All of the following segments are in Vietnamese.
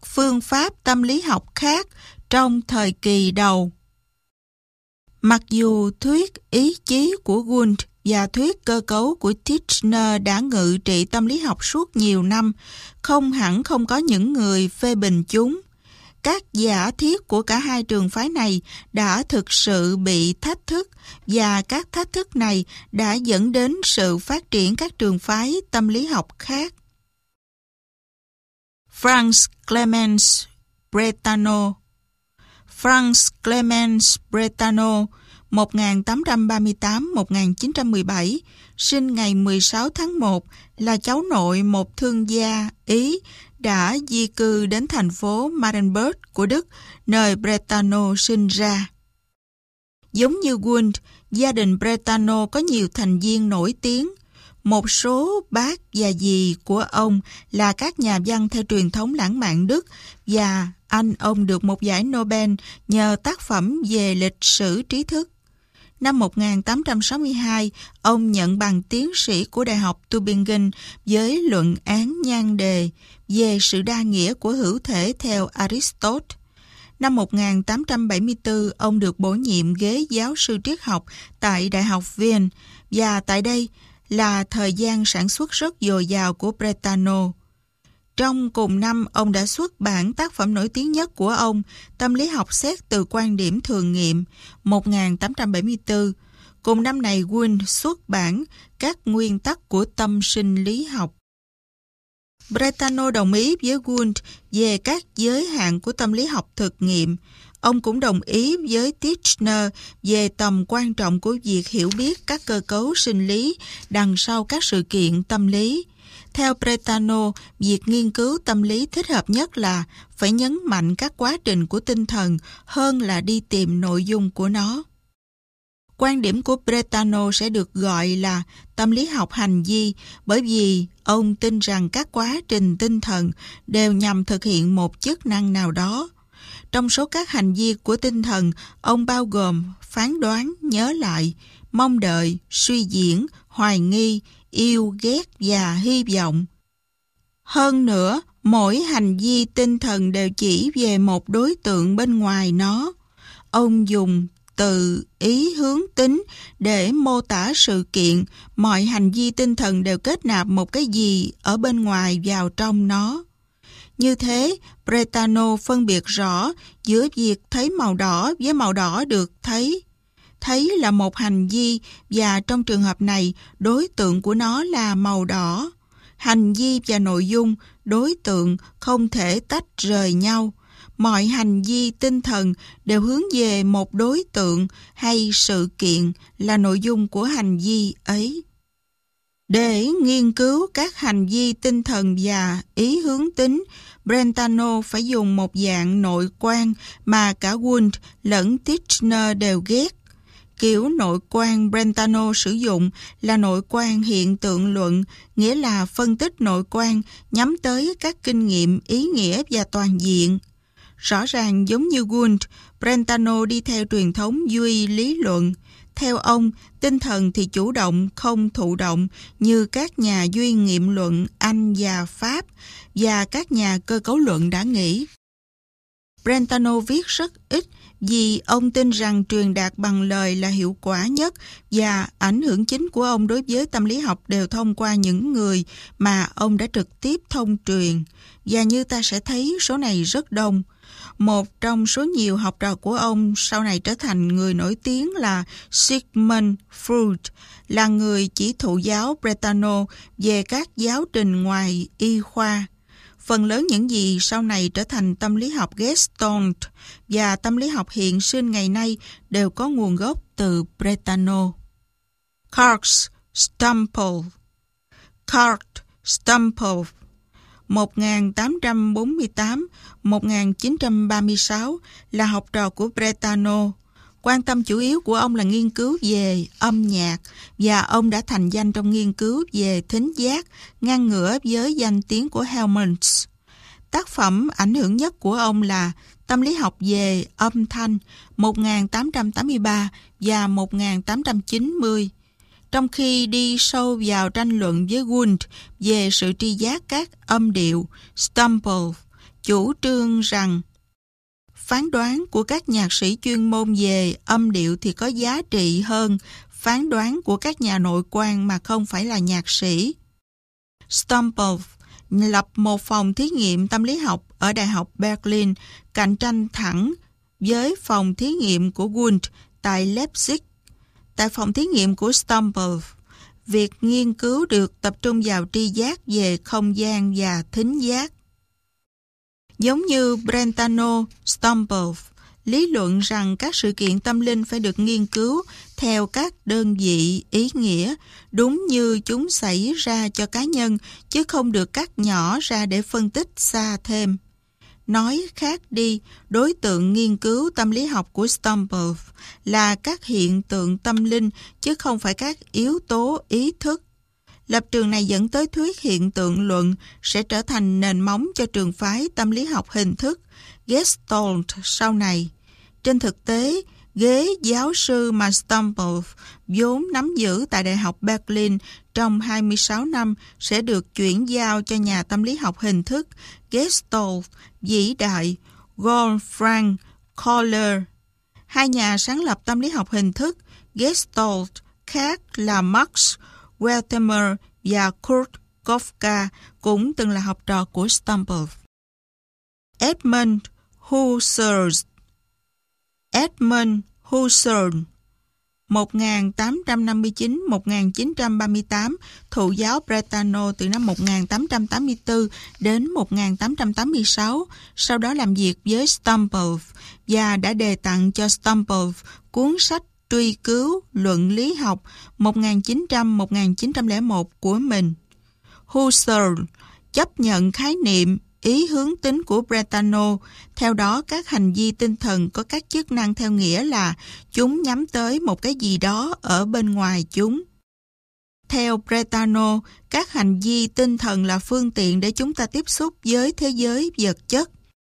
phương pháp tâm lý học khác trong thời kỳ đầu. Mặc dù thuyết ý chí của Wundt và thuyết cơ cấu của Titchener đã ngự trị tâm lý học suốt nhiều năm, không hẳn không có những người phê bình chúng. Các giả thiết của cả hai trường phái này đã thực sự bị thách thức, và các thách thức này đã dẫn đến sự phát triển các trường phái tâm lý học khác. Franz Clemens Brentano 1838-1917, sinh ngày 16 tháng 1, là cháu nội một thương gia Ý đã di cư đến thành phố Marienburg của Đức, nơi Brentano sinh ra. Giống như Wundt, gia đình Brentano có nhiều thành viên nổi tiếng. Một số bác và dì của ông là các nhà văn theo truyền thống lãng mạn Đức, và anh ông được một giải Nobel nhờ tác phẩm về lịch sử trí thức. Năm 1862, ông nhận bằng tiến sĩ của Đại học Tübingen với luận án nhan đề về sự đa nghĩa của hữu thể theo Aristotle. Năm 1874, ông được bổ nhiệm ghế giáo sư triết học tại Đại học Viên, và tại đây là thời gian sản xuất rất dồi dào của Brentano. Trong cùng năm, ông đã xuất bản tác phẩm nổi tiếng nhất của ông, Tâm lý học xét từ quan điểm thường nghiệm, 1874. Cùng năm này, Wundt xuất bản Các nguyên tắc của tâm sinh lý học. Brentano đồng ý với Wundt về các giới hạn của tâm lý học thực nghiệm. Ông cũng đồng ý với Titchener về tầm quan trọng của việc hiểu biết các cơ cấu sinh lý đằng sau các sự kiện tâm lý. Theo Brentano, việc nghiên cứu tâm lý thích hợp nhất là phải nhấn mạnh các quá trình của tinh thần hơn là đi tìm nội dung của nó. Quan điểm của Brentano sẽ được gọi là tâm lý học hành vi, bởi vì ông tin rằng các quá trình tinh thần đều nhằm thực hiện một chức năng nào đó. Trong số các hành vi của tinh thần, ông bao gồm phán đoán, nhớ lại, mong đợi, suy diễn, hoài nghi, yêu, ghét và hy vọng. Hơn nữa, mỗi hành vi tinh thần đều chỉ về một đối tượng bên ngoài nó. Ông dùng từ ý hướng tính để mô tả sự kiện. Mọi hành vi tinh thần đều kết nạp một cái gì ở bên ngoài vào trong nó. Như thế, Brentano phân biệt rõ giữa việc thấy màu đỏ với màu đỏ được thấy. Thấy là một hành vi, và trong trường hợp này, đối tượng của nó là màu đỏ. Hành vi và nội dung, đối tượng không thể tách rời nhau. Mọi hành vi tinh thần đều hướng về một đối tượng hay sự kiện là nội dung của hành vi ấy. Để nghiên cứu các hành vi tinh thần và ý hướng tính, Brentano phải dùng một dạng nội quan mà cả Wundt lẫn Titchener đều ghét. Kiểu nội quan Brentano sử dụng là nội quan hiện tượng luận, nghĩa là phân tích nội quan nhắm tới các kinh nghiệm ý nghĩa và toàn diện. Rõ ràng giống như Wundt, Brentano đi theo truyền thống duy lý luận. Theo ông, tinh thần thì chủ động, không thụ động như các nhà duy nghiệm luận Anh và Pháp và các nhà cơ cấu luận đã nghĩ. Brentano viết rất ít vì ông tin rằng truyền đạt bằng lời là hiệu quả nhất, và ảnh hưởng chính của ông đối với tâm lý học đều thông qua những người mà ông đã trực tiếp thông truyền. Và như ta sẽ thấy, số này rất đông. Một trong số nhiều học trò của ông sau này trở thành người nổi tiếng là Sigmund Freud, là người chỉ thụ giáo Brentano về các giáo trình ngoài y khoa. Phần lớn những gì sau này trở thành tâm lý học Gestalt và tâm lý học hiện sinh ngày nay đều có nguồn gốc từ Brentano. Karl Stempel 1848-1936 là học trò của Brentano. Quan tâm chủ yếu của ông là nghiên cứu về âm nhạc, và ông đã thành danh trong nghiên cứu về thính giác, ngang ngửa với danh tiếng của Helmholtz. Tác phẩm ảnh hưởng nhất của ông là Tâm lý học về âm thanh 1883 và 1890. Trong khi đi sâu vào tranh luận với Wundt về sự tri giác các âm điệu, Stempel chủ trương rằng phán đoán của các nhạc sĩ chuyên môn về âm điệu thì có giá trị hơn phán đoán của các nhà nội quan mà không phải là nhạc sĩ. Stumple lập một phòng thí nghiệm tâm lý học ở Đại học Berlin, cạnh tranh thẳng với phòng thí nghiệm của Wundt tại Leipzig. Tại phòng thí nghiệm của Stumple, việc nghiên cứu được tập trung vào tri giác về không gian và thính giác. Giống như Brentano, Stumple lý luận rằng các sự kiện tâm linh phải được nghiên cứu theo các đơn vị ý nghĩa, đúng như chúng xảy ra cho cá nhân, chứ không được cắt nhỏ ra để phân tích xa thêm. Nói khác đi, đối tượng nghiên cứu tâm lý học của Stumple là các hiện tượng tâm linh, chứ không phải các yếu tố ý thức. Lập trường này dẫn tới thuyết hiện tượng luận sẽ trở thành nền móng cho trường phái tâm lý học hình thức Gestalt sau này. Trên thực tế, ghế giáo sư mà Stumple vốn nắm giữ tại Đại học Berlin trong 26 năm sẽ được chuyển giao cho nhà tâm lý học hình thức Gestalt vĩ đại Wolfgang Kohler. Hai nhà sáng lập tâm lý học hình thức Gestalt khác là Max Wertheimer và Kurt Kafka cũng từng là học trò của Stumple. Edmund Husserl 1859-1938, thụ giáo Brentano từ năm 1884 đến 1886, sau đó làm việc với Stumple và đã đề tặng cho Stumple cuốn sách Truy cứu luận lý học 1900-1901 của mình. Husserl chấp nhận khái niệm ý hướng tính của Brentano. Theo đó, các hành vi tinh thần có các chức năng theo nghĩa là chúng nhắm tới một cái gì đó ở bên ngoài chúng. Theo Brentano, các hành vi tinh thần là phương tiện để chúng ta tiếp xúc với thế giới vật chất.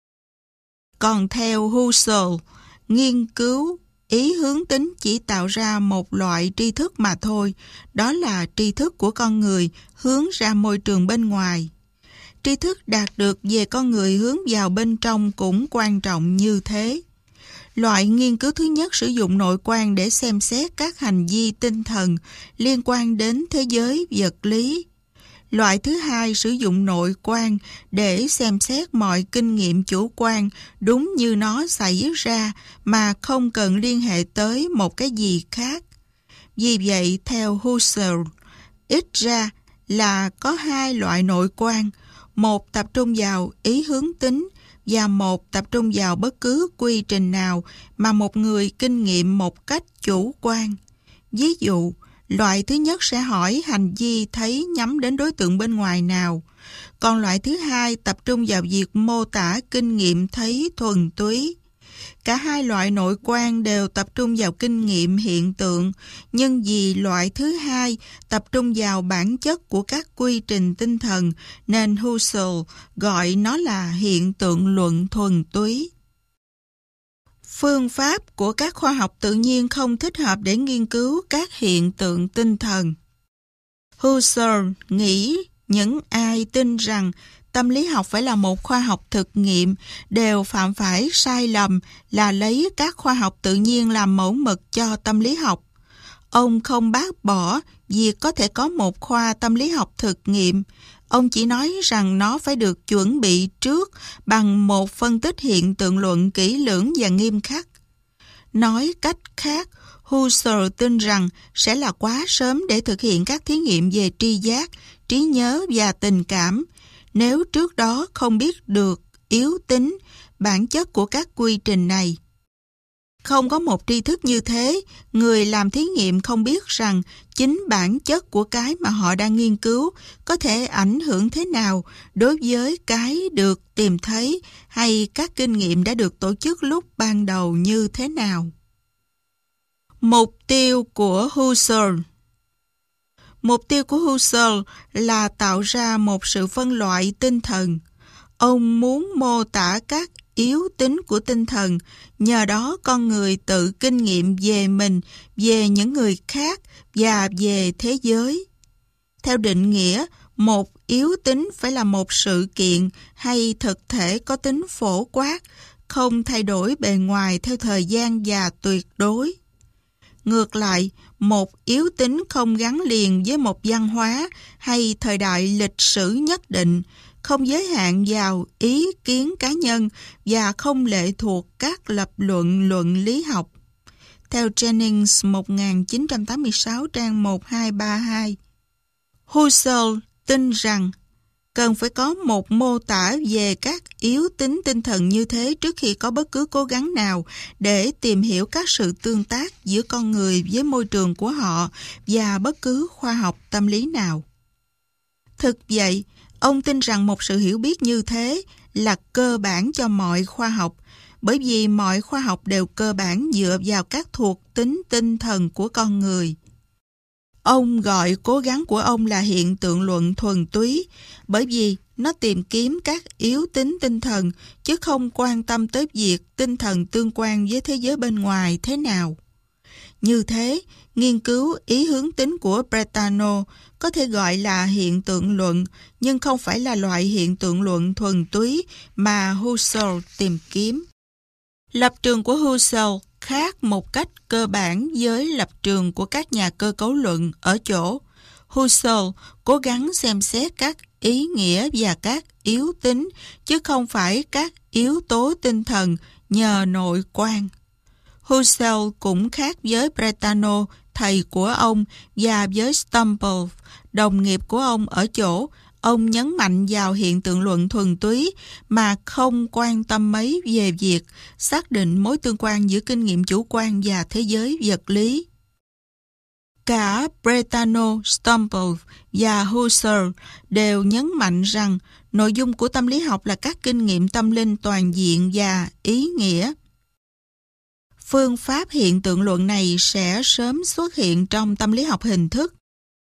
Còn theo Husserl, nghiên cứu ý hướng tính chỉ tạo ra một loại tri thức mà thôi, đó là tri thức của con người hướng ra môi trường bên ngoài. Tri thức đạt được về con người hướng vào bên trong cũng quan trọng như thế. Loại nghiên cứu thứ nhất sử dụng nội quan để xem xét các hành vi tinh thần liên quan đến thế giới vật lý. Loại thứ hai sử dụng nội quan để xem xét mọi kinh nghiệm chủ quan đúng như nó xảy ra mà không cần liên hệ tới một cái gì khác. Vì vậy, theo Husserl, ít ra là có hai loại nội quan, một tập trung vào ý hướng tính và một tập trung vào bất cứ quy trình nào mà một người kinh nghiệm một cách chủ quan. Ví dụ, loại thứ nhất sẽ hỏi hành vi thấy nhắm đến đối tượng bên ngoài nào, còn loại thứ hai tập trung vào việc mô tả kinh nghiệm thấy thuần túy. Cả hai loại nội quan đều tập trung vào kinh nghiệm hiện tượng, nhưng vì loại thứ hai tập trung vào bản chất của các quy trình tinh thần, nên Husserl gọi nó là hiện tượng luận thuần túy. Phương pháp của các khoa học tự nhiên không thích hợp để nghiên cứu các hiện tượng tinh thần. Husserl nghĩ những ai tin rằng tâm lý học phải là một khoa học thực nghiệm đều phạm phải sai lầm là lấy các khoa học tự nhiên làm mẫu mực cho tâm lý học. Ông không bác bỏ việc có thể có một khoa tâm lý học thực nghiệm. Ông chỉ nói rằng nó phải được chuẩn bị trước bằng một phân tích hiện tượng luận kỹ lưỡng và nghiêm khắc. Nói cách khác, Husserl tin rằng sẽ là quá sớm để thực hiện các thí nghiệm về tri giác, trí nhớ và tình cảm, nếu trước đó không biết được yếu tính, bản chất của các quy trình này. Không có một tri thức như thế, người làm thí nghiệm không biết rằng chính bản chất của cái mà họ đang nghiên cứu có thể ảnh hưởng thế nào đối với cái được tìm thấy hay các kinh nghiệm đã được tổ chức lúc ban đầu như thế nào. Mục tiêu của Husserl. Mục tiêu của Husserl là tạo ra một sự phân loại tinh thần. Ông muốn mô tả các yếu tính của tinh thần, nhờ đó con người tự kinh nghiệm về mình, về những người khác và về thế giới. Theo định nghĩa, một yếu tính phải là một sự kiện hay thực thể có tính phổ quát, không thay đổi bề ngoài theo thời gian và tuyệt đối. Ngược lại, một yếu tính không gắn liền với một văn hóa hay thời đại lịch sử nhất định, không giới hạn vào ý kiến cá nhân và không lệ thuộc các lập luận lý học. Theo Jennings 1986 trang 1232, Husserl tin rằng cần phải có một mô tả về các yếu tính tinh thần như thế trước khi có bất cứ cố gắng nào để tìm hiểu các sự tương tác giữa con người với môi trường của họ và bất cứ khoa học tâm lý nào. Thực vậy, ông tin rằng một sự hiểu biết như thế là cơ bản cho mọi khoa học, bởi vì mọi khoa học đều cơ bản dựa vào các thuộc tính tinh thần của con người. Ông gọi cố gắng của ông là hiện tượng luận thuần túy, bởi vì nó tìm kiếm các yếu tính tinh thần, chứ không quan tâm tới việc tinh thần tương quan với thế giới bên ngoài thế nào. Như thế, nghiên cứu ý hướng tính của Brentano có thể gọi là hiện tượng luận, nhưng không phải là loại hiện tượng luận thuần túy mà Husserl tìm kiếm. Lập trường của Husserl khác một cách cơ bản với lập trường của các nhà cơ cấu luận ở chỗ Husserl cố gắng xem xét các ý nghĩa và các yếu tính, chứ không phải các yếu tố tinh thần nhờ nội quan. Husserl cũng khác với Brentano, thầy của ông, và với Stumble, đồng nghiệp của ông ở chỗ ông nhấn mạnh vào hiện tượng luận thuần túy mà không quan tâm mấy về việc xác định mối tương quan giữa kinh nghiệm chủ quan và thế giới vật lý. Cả Brentano, Stumble và Husserl đều nhấn mạnh rằng nội dung của tâm lý học là các kinh nghiệm tâm linh toàn diện và ý nghĩa. Phương pháp hiện tượng luận này sẽ sớm xuất hiện trong tâm lý học hình thức,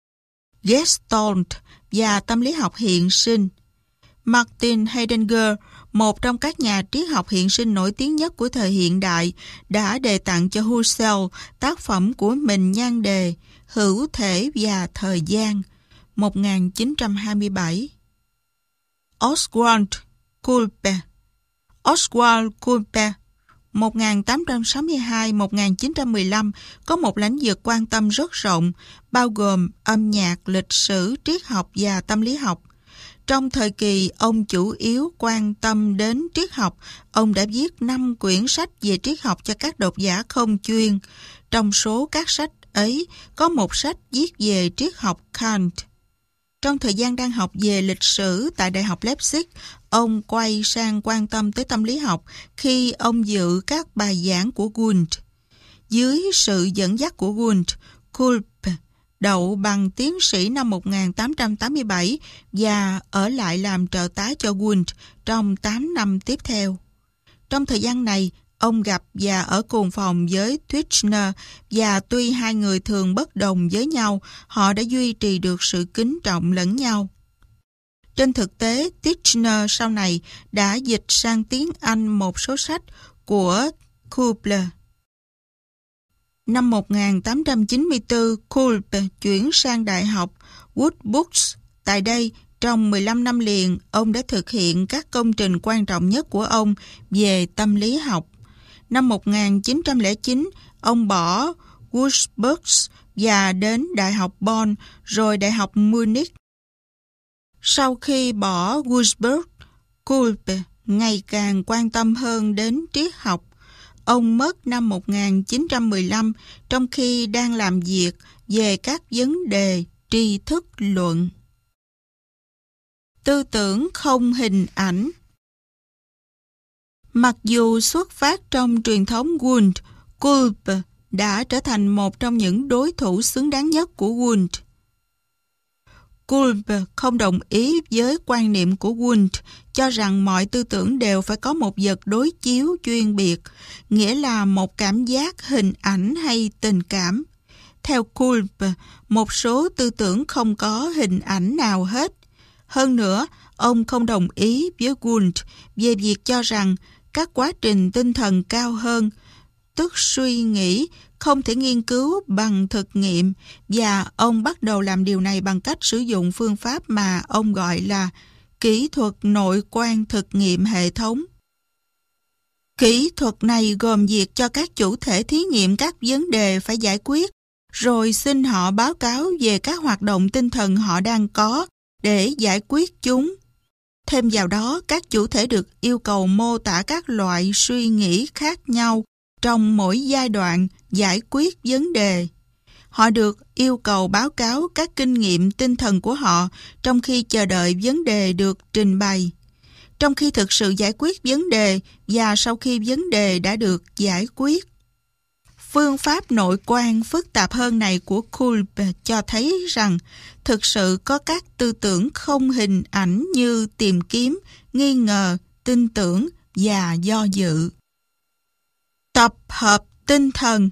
Gestalt và tâm lý học hiện sinh. Martin Heidegger, một trong các nhà triết học hiện sinh nổi tiếng nhất của thời hiện đại, đã đề tặng cho Husserl tác phẩm của mình nhan đề Hữu thể và thời gian, 1927. Oswald Kulpe 1862-1915 có một lãnh vực quan tâm rất rộng, bao gồm âm nhạc, lịch sử, triết học và tâm lý học. Trong thời kỳ ông chủ yếu quan tâm đến triết học, ông đã viết 5 quyển sách về triết học cho các độc giả không chuyên. Trong số các sách ấy, có một sách viết về triết học Kant. Trong thời gian đang học về lịch sử tại Đại học Leipzig, ông quay sang quan tâm tới tâm lý học khi ông dự các bài giảng của Wundt. Dưới sự dẫn dắt của Wundt, Kulpe đậu bằng tiến sĩ năm 1887 và ở lại làm trợ tá cho Wundt trong 8 năm tiếp theo. Trong thời gian này, ông gặp và ở cùng phòng với Titchener, và tuy hai người thường bất đồng với nhau, họ đã duy trì được sự kính trọng lẫn nhau. Trên thực tế, Titchener sau này đã dịch sang tiếng Anh một số sách của Kulpe. Năm 1894, Kulpe chuyển sang Đại học Woodbridge. Tại đây, trong 15 năm liền, ông đã thực hiện các công trình quan trọng nhất của ông về tâm lý học. Năm 1909, ông bỏ Wurzburg và đến Đại học Bonn, rồi Đại học Munich. Sau khi bỏ Wurzburg, Kulpe ngày càng quan tâm hơn đến triết học. Ông mất năm 1915 trong khi đang làm việc về các vấn đề tri thức luận. Tư tưởng không hình ảnh. Mặc dù xuất phát trong truyền thống Wundt, Kulpe đã trở thành một trong những đối thủ xứng đáng nhất của Wundt. Kulpe không đồng ý với quan niệm của Wundt, cho rằng mọi tư tưởng đều phải có một vật đối chiếu chuyên biệt, nghĩa là một cảm giác, hình ảnh hay tình cảm. Theo Kulpe, một số tư tưởng không có hình ảnh nào hết. Hơn nữa, ông không đồng ý với Wundt về việc cho rằng các quá trình tinh thần cao hơn, tức suy nghĩ, không thể nghiên cứu bằng thực nghiệm, và ông bắt đầu làm điều này bằng cách sử dụng phương pháp mà ông gọi là kỹ thuật nội quan thực nghiệm hệ thống. Kỹ thuật này gồm việc cho các chủ thể thí nghiệm các vấn đề phải giải quyết, rồi xin họ báo cáo về các hoạt động tinh thần họ đang có để giải quyết chúng. Thêm vào đó, các chủ thể được yêu cầu mô tả các loại suy nghĩ khác nhau trong mỗi giai đoạn giải quyết vấn đề. Họ được yêu cầu báo cáo các kinh nghiệm tinh thần của họ trong khi chờ đợi vấn đề được trình bày, trong khi thực sự giải quyết vấn đề và sau khi vấn đề đã được giải quyết. Phương pháp nội quan phức tạp hơn này của Kulp cho thấy rằng thực sự có các tư tưởng không hình ảnh như tìm kiếm, nghi ngờ, tin tưởng và do dự. Tập hợp tinh thần.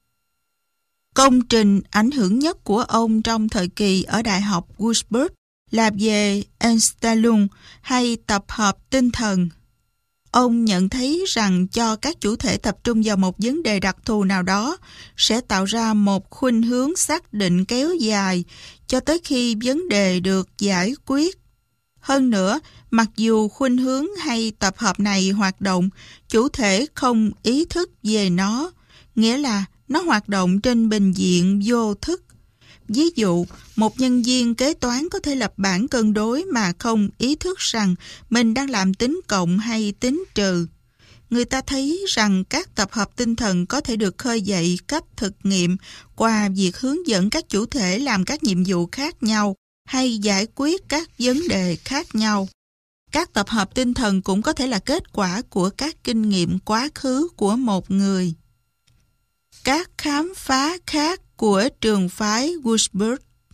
Công trình ảnh hưởng nhất của ông trong thời kỳ ở Đại học Würzburg là về Einstellung hay tập hợp tinh thần. Ông nhận thấy rằng cho các chủ thể tập trung vào một vấn đề đặc thù nào đó sẽ tạo ra một khuynh hướng xác định kéo dài cho tới khi vấn đề được giải quyết. Hơn nữa, mặc dù khuynh hướng hay tập hợp này hoạt động, chủ thể không ý thức về nó, nghĩa là nó hoạt động trên bình diện vô thức. Ví dụ, một nhân viên kế toán có thể lập bảng cân đối mà không ý thức rằng mình đang làm tính cộng hay tính trừ. Người ta thấy rằng các tập hợp tinh thần có thể được khơi dậy cách thực nghiệm qua việc hướng dẫn các chủ thể làm các nhiệm vụ khác nhau hay giải quyết các vấn đề khác nhau. Các tập hợp tinh thần cũng có thể là kết quả của các kinh nghiệm quá khứ của một người. Các khám phá khác của trường phái Würzburg.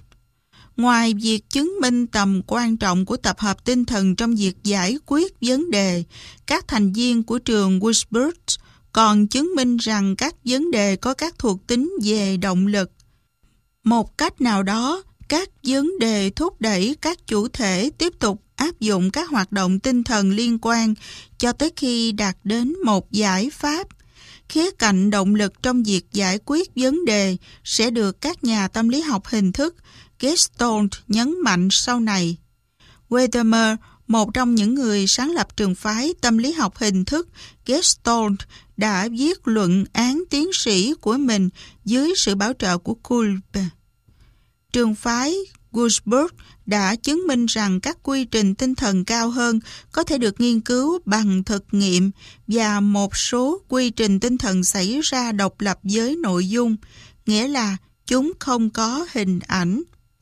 Ngoài việc chứng minh tầm quan trọng của tập hợp tinh thần trong việc giải quyết vấn đề, các thành viên của trường Würzburg còn chứng minh rằng các vấn đề có các thuộc tính về động lực. Một cách nào đó, các vấn đề thúc đẩy các chủ thể tiếp tục áp dụng các hoạt động tinh thần liên quan cho tới khi đạt đến một giải pháp. Khía cạnh động lực trong việc giải quyết vấn đề sẽ được các nhà tâm lý học hình thức Gestalt nhấn mạnh sau này. Wertheimer, một trong những người sáng lập trường phái tâm lý học hình thức Gestalt, đã viết luận án tiến sĩ của mình dưới sự bảo trợ của Kulp. Trường phái Würzburg đã chứng minh rằng các quy trình tinh thần cao hơn có thể được nghiên cứu bằng thực nghiệm và một số quy trình tinh thần xảy ra độc lập với nội dung, nghĩa là chúng không có hình ảnh.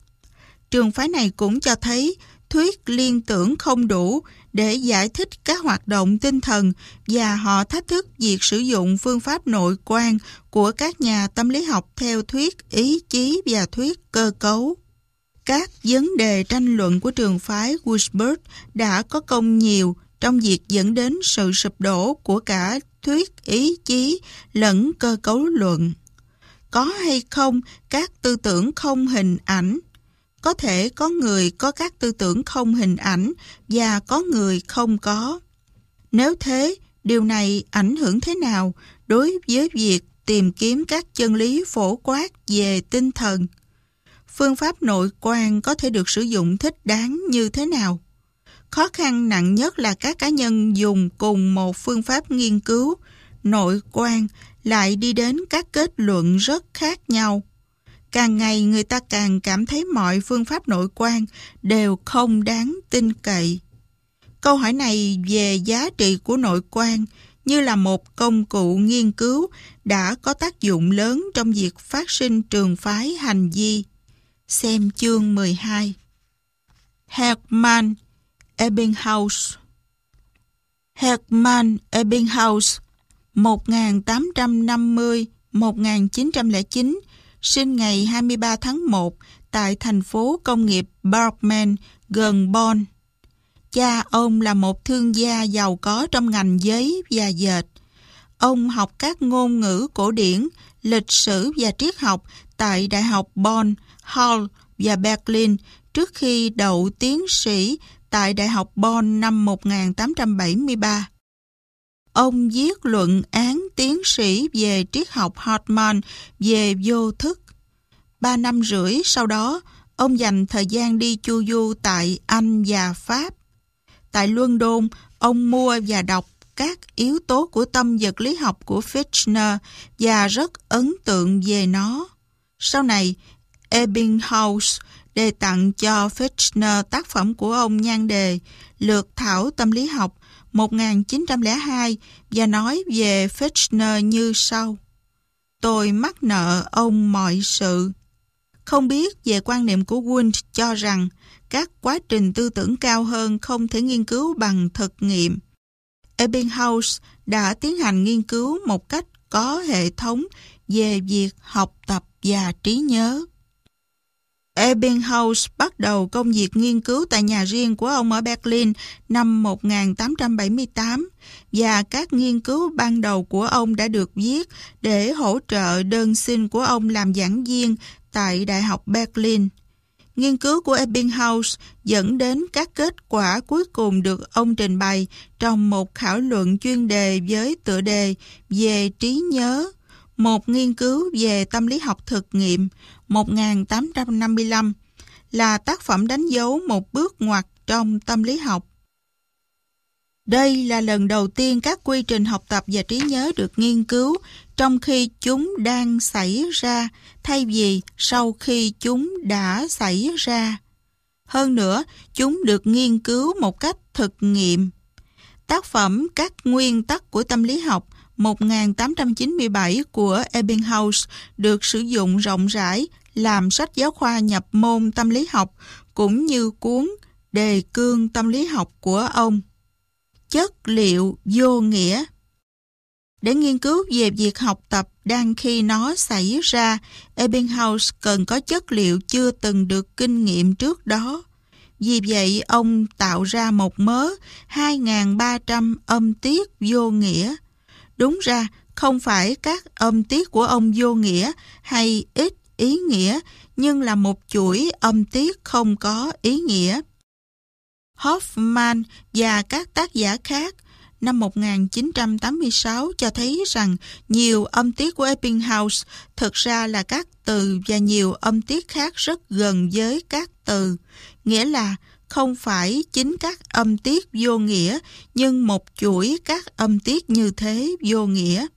Trường phái này cũng cho thấy thuyết liên tưởng không đủ để giải thích các hoạt động tinh thần và họ thách thức việc sử dụng phương pháp nội quan của các nhà tâm lý học theo thuyết ý chí và thuyết cơ cấu. Các vấn đề tranh luận của trường phái Würzburg đã có công nhiều trong việc dẫn đến sự sụp đổ của cả thuyết ý chí lẫn cơ cấu luận. Có hay không các tư tưởng không hình ảnh? Có thể có người có các tư tưởng không hình ảnh và có người không có. Nếu thế, điều này ảnh hưởng thế nào đối với việc tìm kiếm các chân lý phổ quát về tinh thần? Phương pháp nội quan có thể được sử dụng thích đáng như thế nào? Khó khăn nặng nhất là các cá nhân dùng cùng một phương pháp nghiên cứu nội quan lại đi đến các kết luận rất khác nhau. Càng ngày người ta càng cảm thấy mọi phương pháp nội quan đều không đáng tin cậy. Câu hỏi này về giá trị của nội quan như là một công cụ nghiên cứu đã có tác dụng lớn trong việc phát sinh trường phái hành vi. Xem chương 12. Hermann Ebbinghaus. Hermann Ebbinghaus 1850-1909, sinh ngày 23 tháng 1 tại thành phố công nghiệp Bergman gần Bonn. Cha ông là một thương gia giàu có trong ngành giấy và dệt. Ông học các ngôn ngữ cổ điển, lịch sử và triết học tại Đại học Bonn, Halle và Berlin trước khi đậu tiến sĩ tại Đại học Bonn năm 1873. ông viết luận án tiến sĩ về triết học Hartmann về vô thức. 3 năm rưỡi sau đó, ông dành thời gian đi chu du tại Anh và Pháp. Tại London, ông mua và đọc các yếu tố của tâm vật lý học của Fichte và rất ấn tượng về nó. Sau này, Ebbinghaus đề tặng cho Fichte tác phẩm của ông nhan đề Lược thảo tâm lý học 1902 và nói về Fichte như sau: Tôi mắc nợ ông mọi sự. Không biết về quan niệm của Wundt cho rằng các quá trình tư tưởng cao hơn không thể nghiên cứu bằng thực nghiệm. Ebbinghaus đã tiến hành nghiên cứu một cách có hệ thống về việc học tập và trí nhớ. Ebbinghaus bắt đầu công việc nghiên cứu tại nhà riêng của ông ở Berlin năm 1878 và các nghiên cứu ban đầu của ông đã được viết để hỗ trợ đơn xin của ông làm giảng viên tại Đại học Berlin. Nghiên cứu của Ebbinghaus dẫn đến các kết quả cuối cùng được ông trình bày trong một khảo luận chuyên đề với tựa đề về trí nhớ, một nghiên cứu về tâm lý học thực nghiệm 1855, là tác phẩm đánh dấu một bước ngoặt trong tâm lý học. Đây là lần đầu tiên các quy trình học tập và trí nhớ được nghiên cứu trong khi chúng đang xảy ra, thay vì sau khi chúng đã xảy ra. Hơn nữa, chúng được nghiên cứu một cách thực nghiệm. Tác phẩm Các nguyên tắc của tâm lý học 1897 của Ebbinghaus được sử dụng rộng rãi làm sách giáo khoa nhập môn tâm lý học, cũng như cuốn Đề cương tâm lý học của ông. Chất liệu vô nghĩa. Để nghiên cứu về việc học tập đang khi nó xảy ra, Ebbinghaus cần có chất liệu chưa từng được kinh nghiệm trước đó. Vì vậy, ông tạo ra một mớ 2.300 âm tiết vô nghĩa. Đúng ra, không phải các âm tiết của ông vô nghĩa hay ít ý nghĩa, nhưng là một chuỗi âm tiết không có ý nghĩa. Hoffman và các tác giả khác năm 1986 cho thấy rằng nhiều âm tiết của Ebbinghaus thực ra là các từ và nhiều âm tiết khác rất gần với các từ, nghĩa là không phải chính các âm tiết vô nghĩa, nhưng một chuỗi các âm tiết như thế vô nghĩa.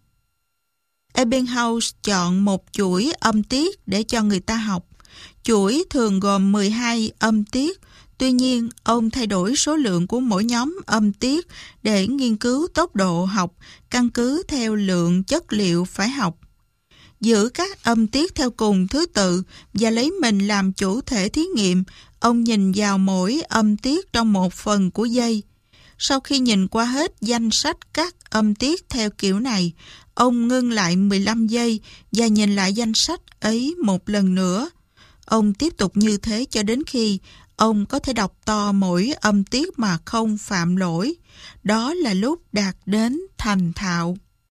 Ebbinghaus chọn một chuỗi âm tiết để cho người ta học. Chuỗi thường gồm 12 âm tiết, tuy nhiên ông thay đổi số lượng của mỗi nhóm âm tiết để nghiên cứu tốc độ học căn cứ theo lượng chất liệu phải học. Giữ các âm tiết theo cùng thứ tự và lấy mình làm chủ thể thí nghiệm, ông nhìn vào mỗi âm tiết trong một phần của giây. Sau khi nhìn qua hết danh sách các âm tiết theo kiểu này, ông ngưng lại 15 giây và nhìn lại danh sách ấy một lần nữa. Ông tiếp tục như thế cho đến khi ông có thể đọc to mỗi âm tiết mà không phạm lỗi. Đó là lúc đạt đến thành thạo.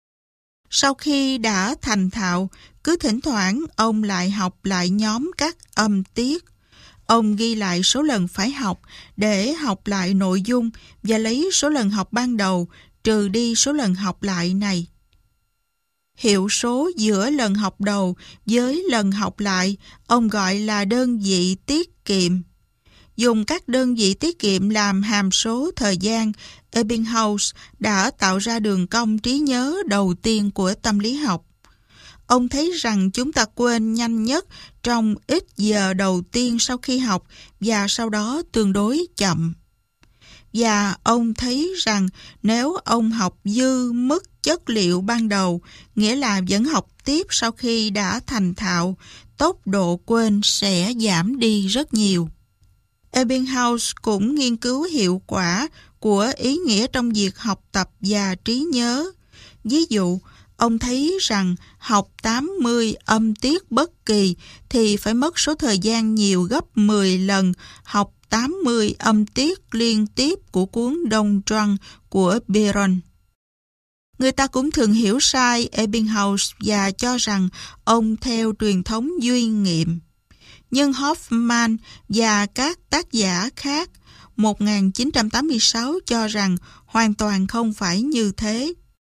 Sau khi đã thành thạo, cứ thỉnh thoảng ông lại học lại nhóm các âm tiết. Ông ghi lại số lần phải học để học lại nội dung và lấy số lần học ban đầu trừ đi số lần học lại này. Hiệu số giữa lần học đầu với lần học lại ông gọi là đơn vị tiết kiệm. Dùng các đơn vị tiết kiệm làm hàm số thời gian, Ebbinghaus đã tạo ra đường cong trí nhớ đầu tiên của tâm lý học. Ông thấy rằng chúng ta quên nhanh nhất trong ít giờ đầu tiên sau khi học và sau đó tương đối chậm. Và ông thấy rằng nếu ông học dư mức chất liệu ban đầu, nghĩa là vẫn học tiếp sau khi đã thành thạo, tốc độ quên sẽ giảm đi rất nhiều. Ebbinghaus cũng nghiên cứu hiệu quả của ý nghĩa trong việc học tập và trí nhớ. Ví dụ, ông thấy rằng học 80 âm tiết bất kỳ thì phải mất số thời gian nhiều gấp 10 lần học 80 âm tiết liên tiếp của cuốn Đông Trăng của Byron. Người ta cũng thường hiểu sai Ebbinghaus và cho rằng ông theo truyền thống duy nghiệm. Nhưng Hoffman và các tác giả khác 1986 cho rằng hoàn toàn không phải như thế.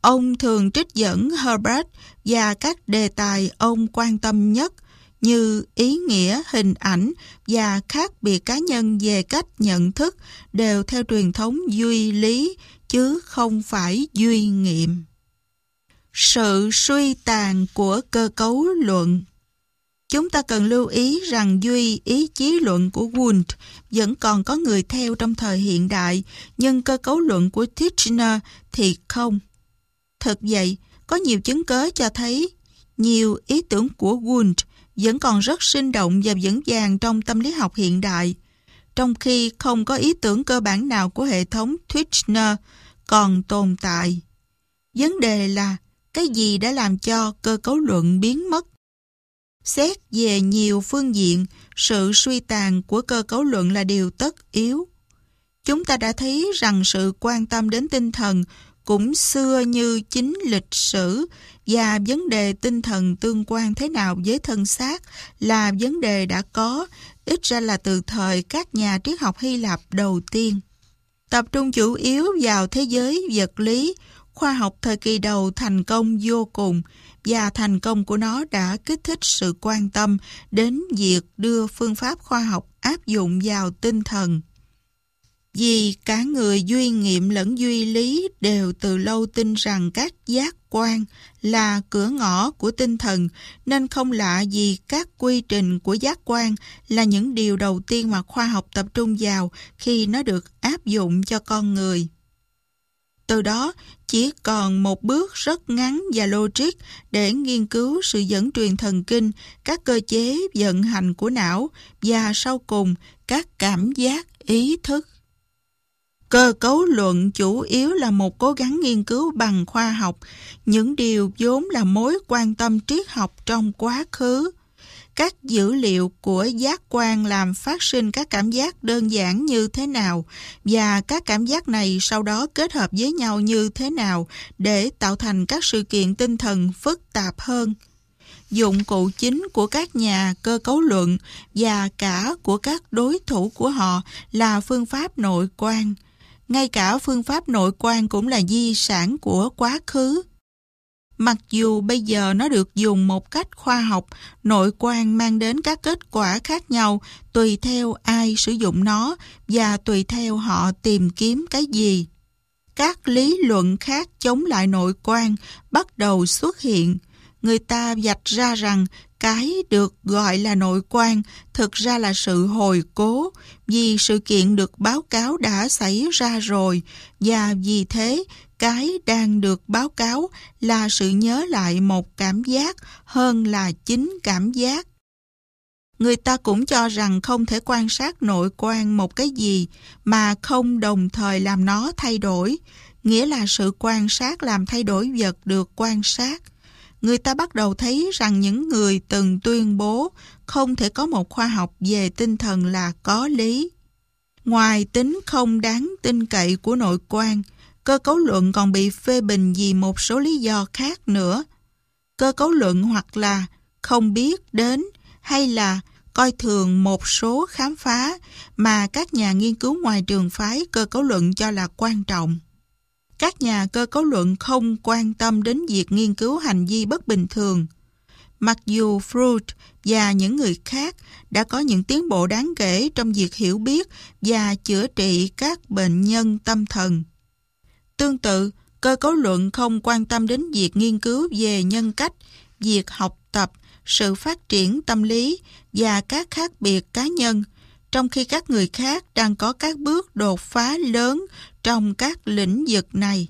Ông thường trích dẫn Herbert và các đề tài ông quan tâm nhất như ý nghĩa, hình ảnh và khác biệt cá nhân về cách nhận thức đều theo truyền thống duy lý chứ không phải duy nghiệm. Sự suy tàn của cơ cấu luận. Chúng ta cần lưu ý rằng duy ý chí luận của Wundt vẫn còn có người theo trong thời hiện đại, nhưng cơ cấu luận của Titchener thì không. Thực vậy, có nhiều chứng cớ cho thấy nhiều ý tưởng của Wundt vẫn còn rất sinh động và vững vàng trong tâm lý học hiện đại, trong khi không có ý tưởng cơ bản nào của hệ thống Titchener còn tồn tại. Vấn đề là cái gì đã làm cho cơ cấu luận biến mất? Xét về nhiều phương diện, sự suy tàn của cơ cấu luận là điều tất yếu. Chúng ta đã thấy rằng sự quan tâm đến tinh thần cũng xưa như chính lịch sử, và vấn đề tinh thần tương quan thế nào với thân xác là vấn đề đã có, ít ra là từ thời các nhà triết học Hy Lạp đầu tiên. Tập trung chủ yếu vào thế giới vật lý, khoa học thời kỳ đầu thành công vô cùng, và thành công của nó đã kích thích sự quan tâm đến việc đưa phương pháp khoa học áp dụng vào tinh thần. Vì cả người duy nghiệm lẫn duy lý đều từ lâu tin rằng các giác quan là cửa ngõ của tinh thần, nên không lạ gì các quy trình của giác quan là những điều đầu tiên mà khoa học tập trung vào khi nó được áp dụng cho con người. Từ đó, chỉ còn một bước rất ngắn và logic để nghiên cứu sự dẫn truyền thần kinh, các cơ chế vận hành của não và sau cùng các cảm giác ý thức. Cơ cấu luận chủ yếu là một cố gắng nghiên cứu bằng khoa học những điều vốn là mối quan tâm triết học trong quá khứ. Các dữ liệu của giác quan làm phát sinh các cảm giác đơn giản như thế nào, và các cảm giác này sau đó kết hợp với nhau như thế nào để tạo thành các sự kiện tinh thần phức tạp hơn. Dụng cụ chính của các nhà cơ cấu luận và cả của các đối thủ của họ là phương pháp nội quan. Ngay cả phương pháp nội quan cũng là di sản của quá khứ. Mặc dù bây giờ nó được dùng một cách khoa học, nội quan mang đến các kết quả khác nhau tùy theo ai sử dụng nó và tùy theo họ tìm kiếm cái gì. Các lý luận khác chống lại nội quan bắt đầu xuất hiện. Người ta vạch ra rằng cái được gọi là nội quan thực ra là sự hồi cố, vì sự kiện được báo cáo đã xảy ra rồi, và vì thế cái đang được báo cáo là sự nhớ lại một cảm giác hơn là chính cảm giác. Người ta cũng cho rằng không thể quan sát nội quan một cái gì mà không đồng thời làm nó thay đổi, nghĩa là sự quan sát làm thay đổi vật được quan sát. Người ta bắt đầu thấy rằng những người từng tuyên bố không thể có một khoa học về tinh thần là có lý. Ngoài tính không đáng tin cậy của nội quan, cơ cấu luận còn bị phê bình vì một số lý do khác nữa. Cơ cấu luận hoặc là không biết đến hay là coi thường một số khám phá mà các nhà nghiên cứu ngoài trường phái cơ cấu luận cho là quan trọng. Các nhà cơ cấu luận không quan tâm đến việc nghiên cứu hành vi bất bình thường. Mặc dù Freud và những người khác đã có những tiến bộ đáng kể trong việc hiểu biết và chữa trị các bệnh nhân tâm thần. Tương tự, cơ cấu luận không quan tâm đến việc nghiên cứu về nhân cách, việc học tập, sự phát triển tâm lý và các khác biệt cá nhân, trong khi các người khác đang có các bước đột phá lớn trong các lĩnh vực này.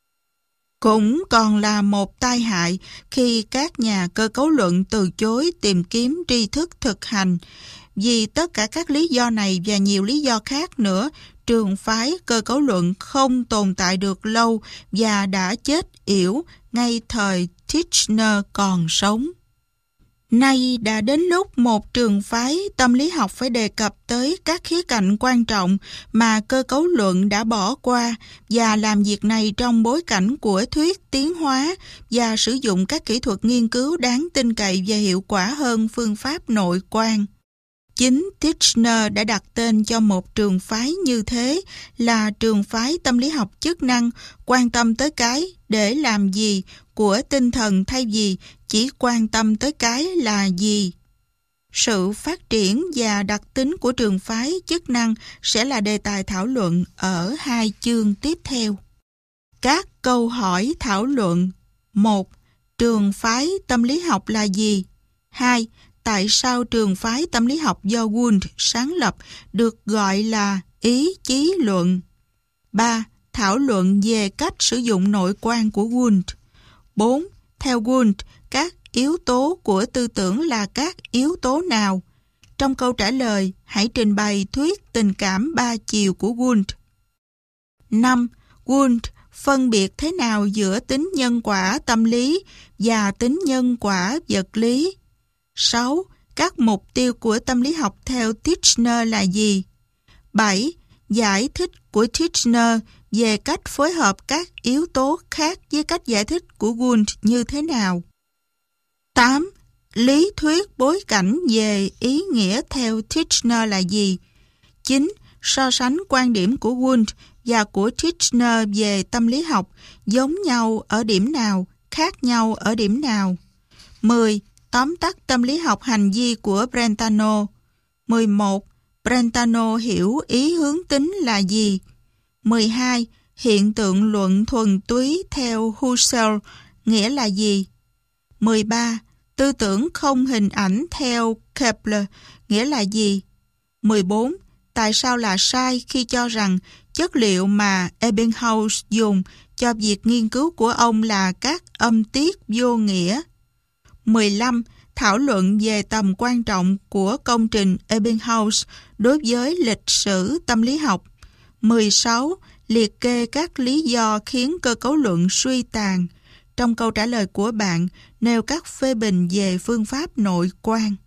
Cũng còn là một tai hại khi các nhà cơ cấu luận từ chối tìm kiếm tri thức thực hành. Vì tất cả các lý do này và nhiều lý do khác nữa, trường phái cơ cấu luận không tồn tại được lâu và đã chết yểu ngay thời Titchener còn sống. Nay đã đến lúc một trường phái tâm lý học phải đề cập tới các khía cạnh quan trọng mà cơ cấu luận đã bỏ qua, và làm việc này trong bối cảnh của thuyết tiến hóa và sử dụng các kỹ thuật nghiên cứu đáng tin cậy và hiệu quả hơn phương pháp nội quan. Chính Titchener đã đặt tên cho một trường phái như thế là trường phái tâm lý học chức năng, quan tâm tới cái để làm gì của tinh thần thay vì chỉ quan tâm tới cái là gì. Sự phát triển và đặc tính của trường phái chức năng sẽ là đề tài thảo luận ở 2 chương tiếp theo. Các câu hỏi thảo luận: 1. Trường phái tâm lý học là gì? 2. Tại sao trường phái tâm lý học do Wundt sáng lập được gọi là ý chí luận? 3. Thảo luận về cách sử dụng nội quan của Wundt. 4. Theo Wundt, các yếu tố của tư tưởng là các yếu tố nào? Trong câu trả lời, hãy trình bày thuyết tình cảm 3 chiều của Wundt. 5. Wundt phân biệt thế nào giữa tính nhân quả tâm lý và tính nhân quả vật lý? 6. Các mục tiêu của tâm lý học theo Titchener là gì? 7. Giải thích của Titchener về cách phối hợp các yếu tố khác với cách giải thích của Wundt như thế nào? 8. Lý thuyết bối cảnh về ý nghĩa theo Titchener là gì? 9. So sánh quan điểm của Wundt và của Titchener về tâm lý học giống nhau ở điểm nào, khác nhau ở điểm nào? 10. Tóm tắt tâm lý học hành vi của Brentano. 11. Brentano hiểu ý hướng tính là gì? 12. Hiện tượng luận thuần túy theo Husserl nghĩa là gì? 13. Tư tưởng không hình ảnh theo Kepler nghĩa là gì? 14. Tại sao là sai khi cho rằng chất liệu mà Ebbinghaus dùng cho việc nghiên cứu của ông là các âm tiết vô nghĩa? 15. Thảo luận về tầm quan trọng của công trình Ebbinghaus đối với lịch sử tâm lý học. 16. Liệt kê các lý do khiến cơ cấu luận suy tàn. Trong câu trả lời của bạn, nêu các phê bình về phương pháp nội quan.